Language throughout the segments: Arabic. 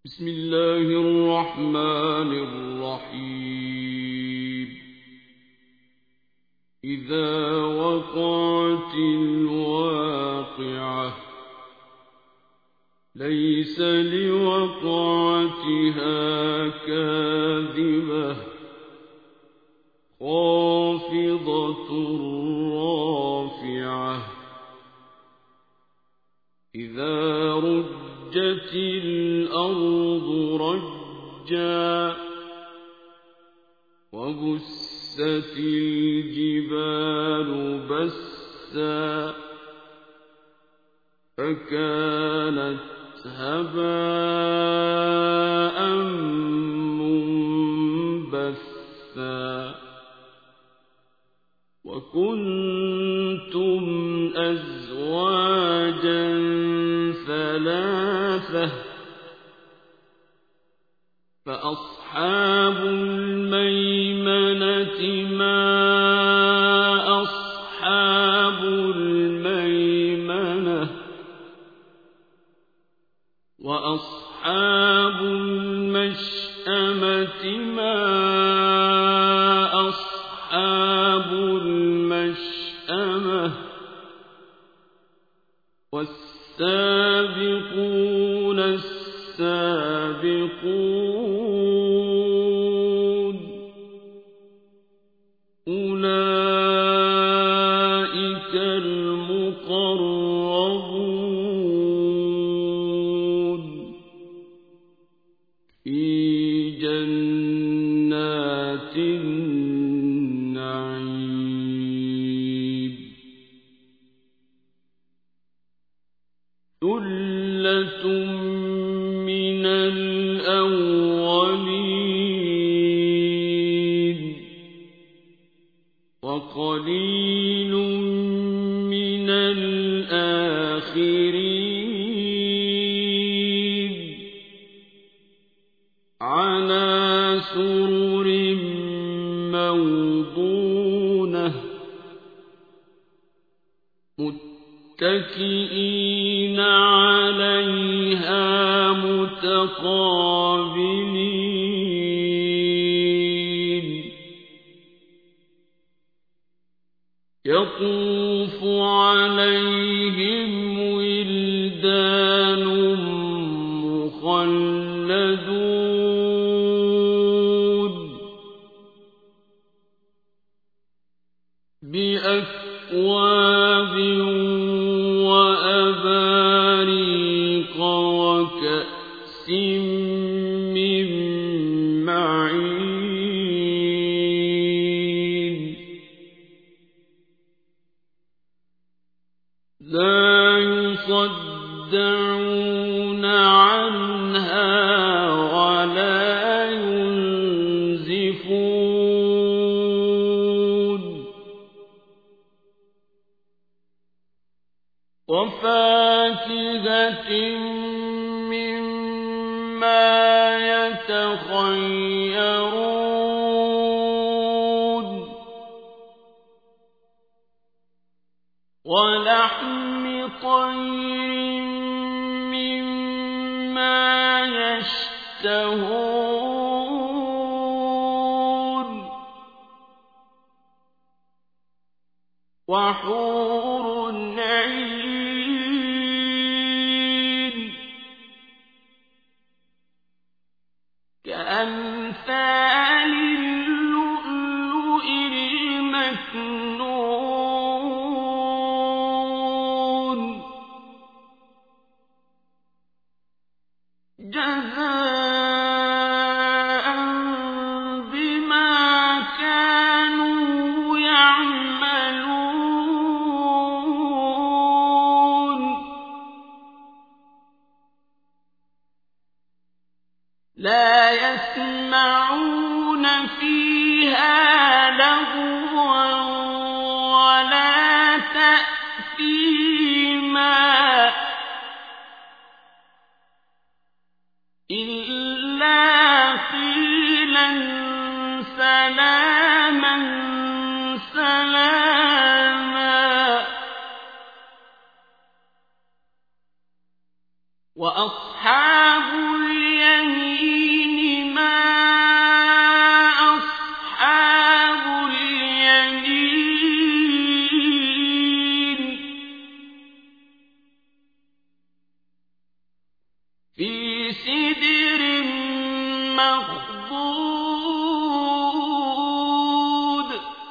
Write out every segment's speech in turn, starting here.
بسم الله الرحمن الرحيم إذا وقعت الواقعة ليس لوقعتها كاذبة خافضة رافعة إذا رجت الأرض رجا وبست الجبال بسا فكانت هباء منبثا وكنتم أزواجا ثلاثة فأصحاب الميمنة ما أصحاب الميمنة وأصحاب المشأمة ما أصحاب المشأمة والسابقون السابقون أولئك المقربون في جنات النعيم ثلة من الأولين وقليل من الآخرين على سرر موضونة متكئين عليها متقابلين يطوف عليهم ولدان مخلدون بأكواب وأباريق وكأس من معين لا يصدعون عنها ولا ينزفون وفاكهة مما يتخيرون ولحم طير مما يشتهون وحور عين كأمثال اللؤلؤ المكنون جزاء بما كانوا يعملون لا يسمعون فيها لغوا ولا تأثيما إلا قيلا سلاما سلاما وأصحاب اليمين سِدْرٍ مَّخْضُودٍ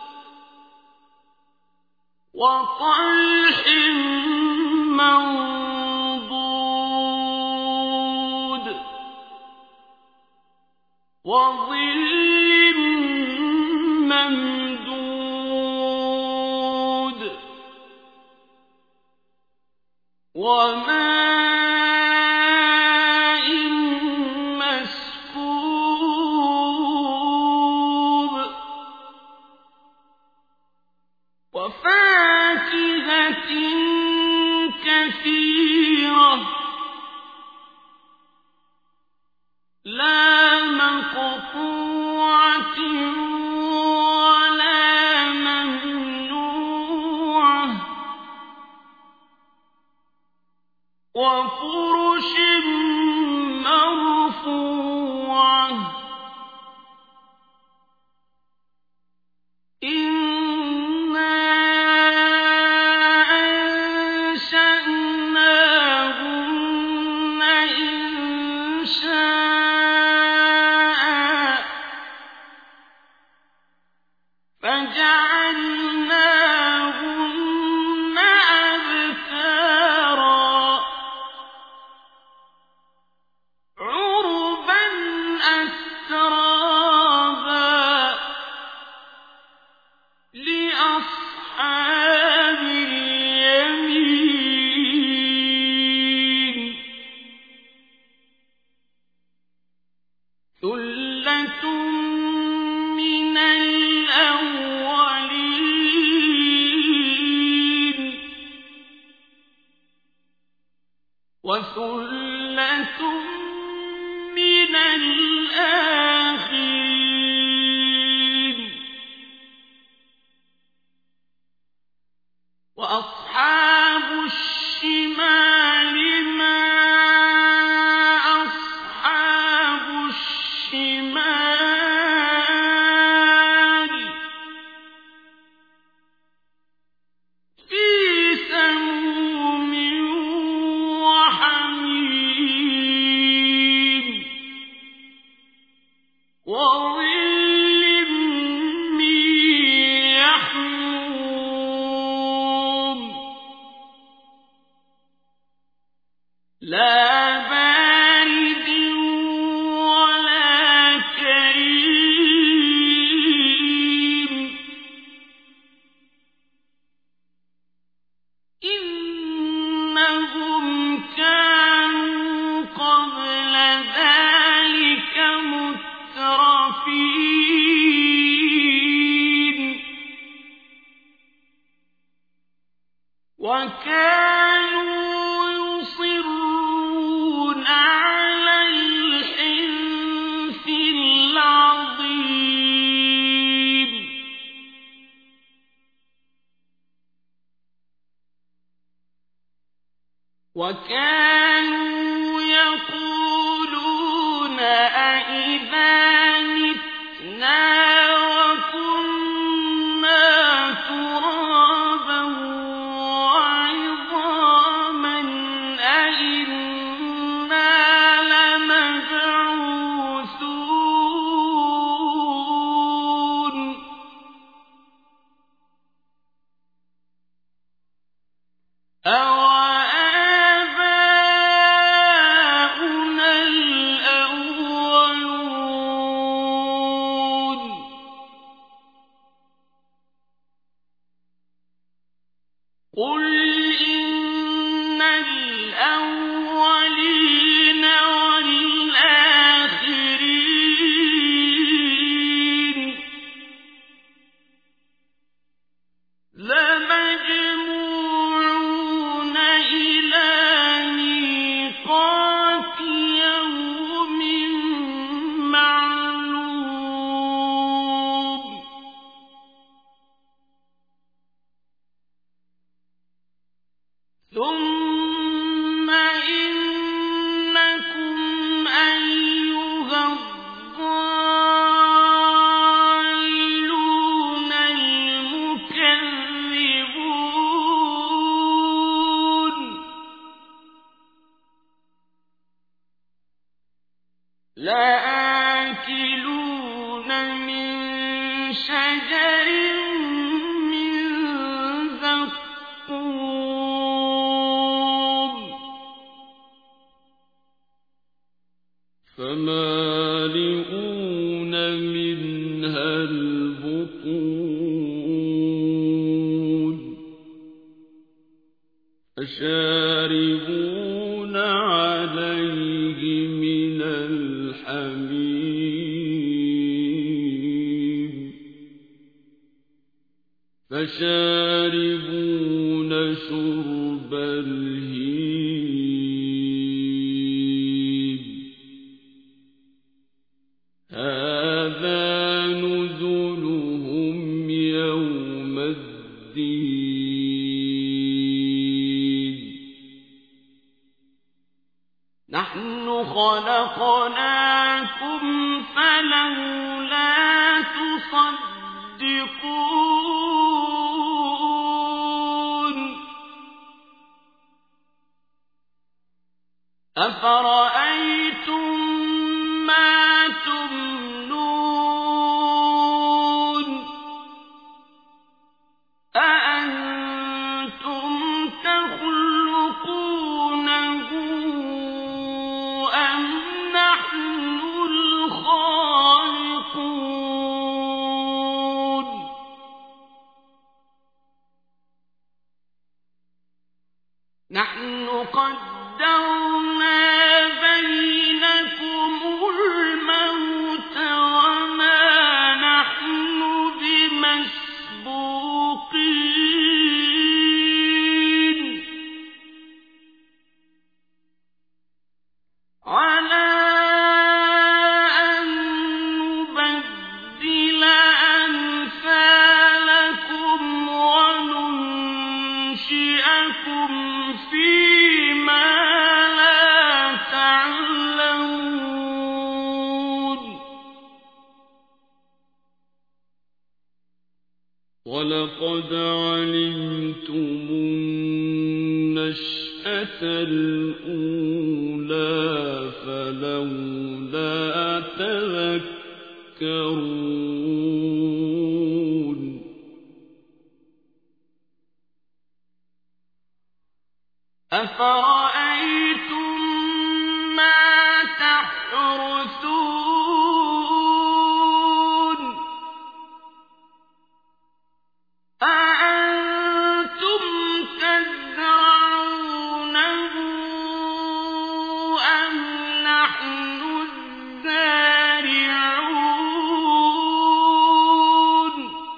وَطَلْحٍ مَّنضُودٍ وَظِلٍّ مَّمْدُودٍ وَمَاءٍ مَّسْكُوبٍ وَفَاكِهَةٍ كَثِيرَةٍ لَّا مَقْطُوعَةٍ وَلَا مَمْنُوعَةٍ وَفُرُشٍ مَّرْفُوعَةٍ إِنَّا أَنشَأْنَاهُنَّ إِنشَاءً فَجَعَلْنَاهُنَّ أَبْكَارًا عُرُبًا أَتْرَابًا لِّأَصْحَابِ الْيَمِينِ ثُلَّةٌ مِّنَ الْأَوَّلِينَ وَثُلَّةٌ مِّنَ الْآخِرِينَ وَأَصْحَابُ الشِّمَالِ مَا أَصْحَابُ الشِّمَالِ فِي سَمُومٍ وَحَمِيمٍ وَظِلٍّ مِّن يَحْمُومٍ لَّا بَارِدٍ وَلَا كَرِيمٍ إِنَّهُمْ كَانُوا قَبْلَ ذَٰلِكَ مُتْرَفِينَ وَكَانُوا يُصِرُّونَ عَلَى الْحِنثِ الْعَظِيمِ وَكَانُوا يَقُولُونَ أَإِذَا مِتْنَا وَكُنَّا تُرَابًا وَعِظَامًا أَإِنَّا لَمَبْعُوثُونَ أَوَآبَاؤُنَا الْأَوَّلُونَ لآكلون من شجر من زقوم فمالئون منها البطون فشاربون عليه من الحميم فشاربون شرب الهيم هذا نزلهم يوم الدين نحن خلقناكم فلولا تصدقون أفرأيتم ما تمنون أأنتم تخلقونه أم نحن الخالقون نحن قدرنا بينكم الموت وما نحن بمسبوقين على أن نبدل أمثالكم وننشئكم فيما لا تعلمون ولقد علمتم النشأة الأولى فلولا تذكرون أفرأيتم ما تحرثون أأنتم تزرعونه أم نحن الزارعون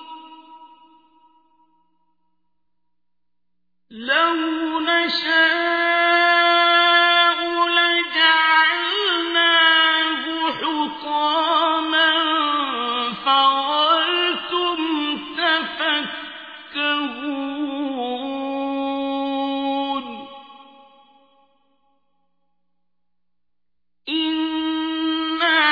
لو نشاء لجعلناه حطاما فظلتم تفكهون إنا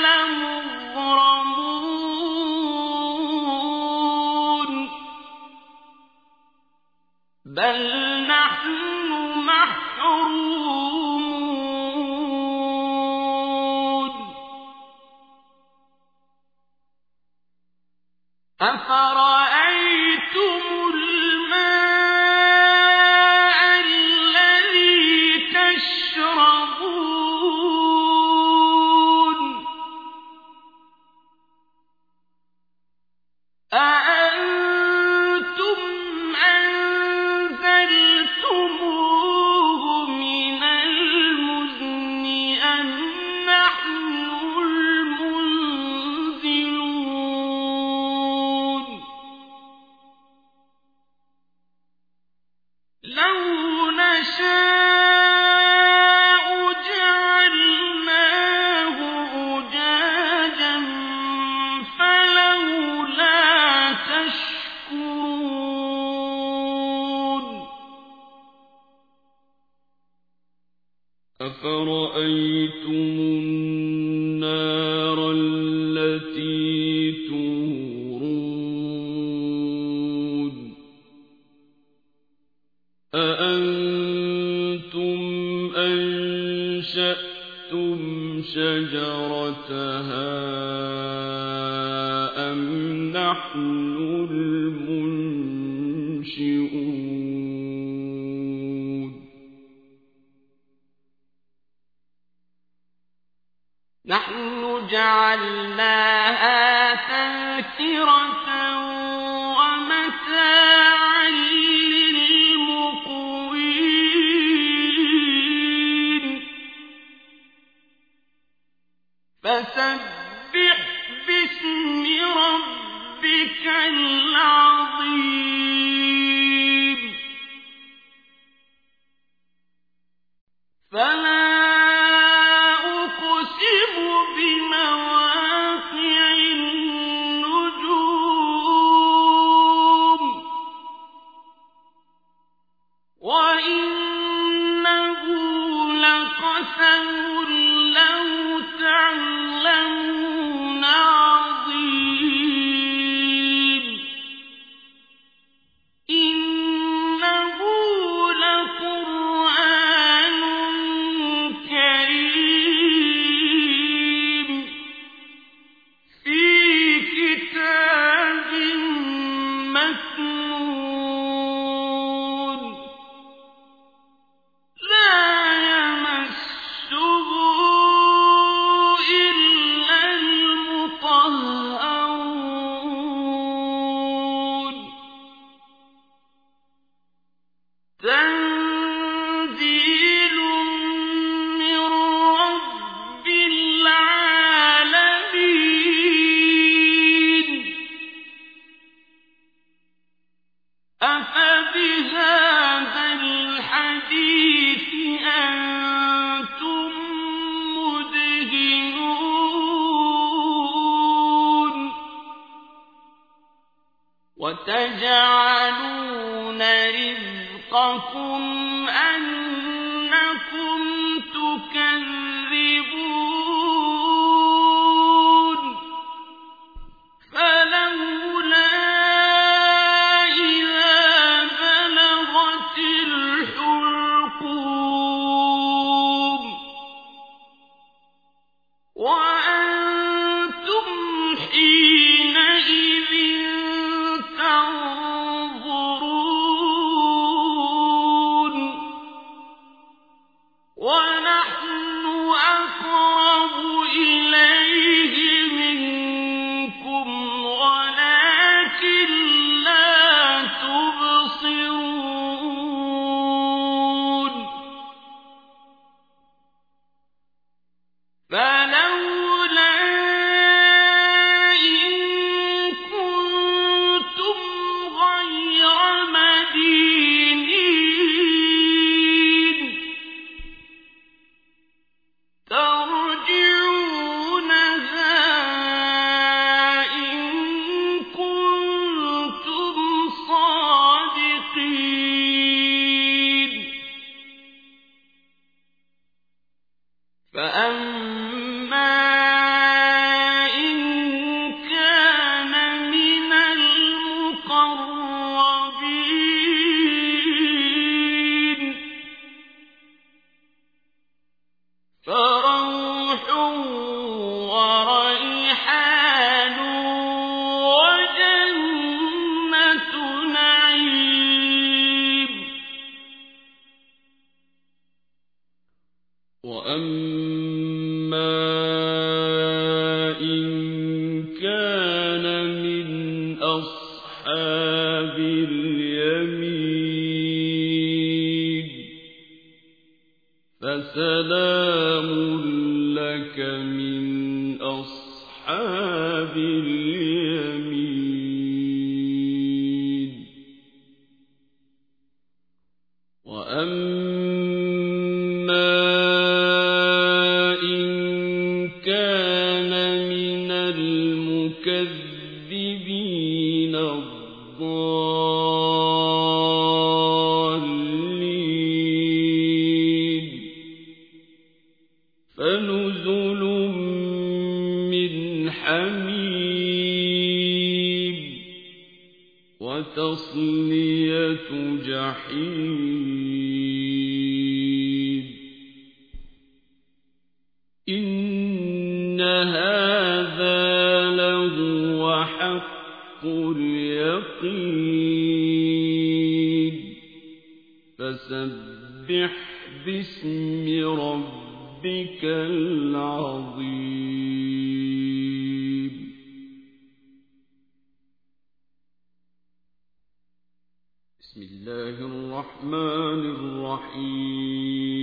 لمغرمون بل نحن محرومون أفرأيتم الماء الذي تشربون أأنتم أنزلتموه من المزن أم نحن المنزلون شجرتها أم نحن المنشئون نحن جعلناها تذكرة ومتاعا للمقوين فسبح باسم ربك العظيم فلا أقسم بمواقع النجوم وإنه لقسم لو تعلمون عظيم إنه لقرآن كريم في كتاب مكنون لا يمسه إلا المطهرون تنزيل من رب العالمين أفبهذا الحديث أنتم مدهنون وتجعلون رزقكم أنكم تكذبون فلولا إذا بلغت الحلقوم وأنتم حينئذ تنظرون ونحن أقرب إليه منكم ولكن لا تبصرون فلولا إن كنتم غير مدينين ترجعونها إن كنتم صادقين فأما إن كان من المقربين فروح وريحان وجنة نعيم وأما إن كان من أصحاب اليمين فسلام لك من أصحاب اليمين وأما إن كان من المكذبين الضالين فنزل من حميم وتصلية جحيم إِنَّ هَٰذَا لَهُوَ حَقُّ الْيَقِينِ فَسَبِّحْ بِاسْمِ رَبِّكَ الْعَظِيمِ بسم الله الرحمن الرحيم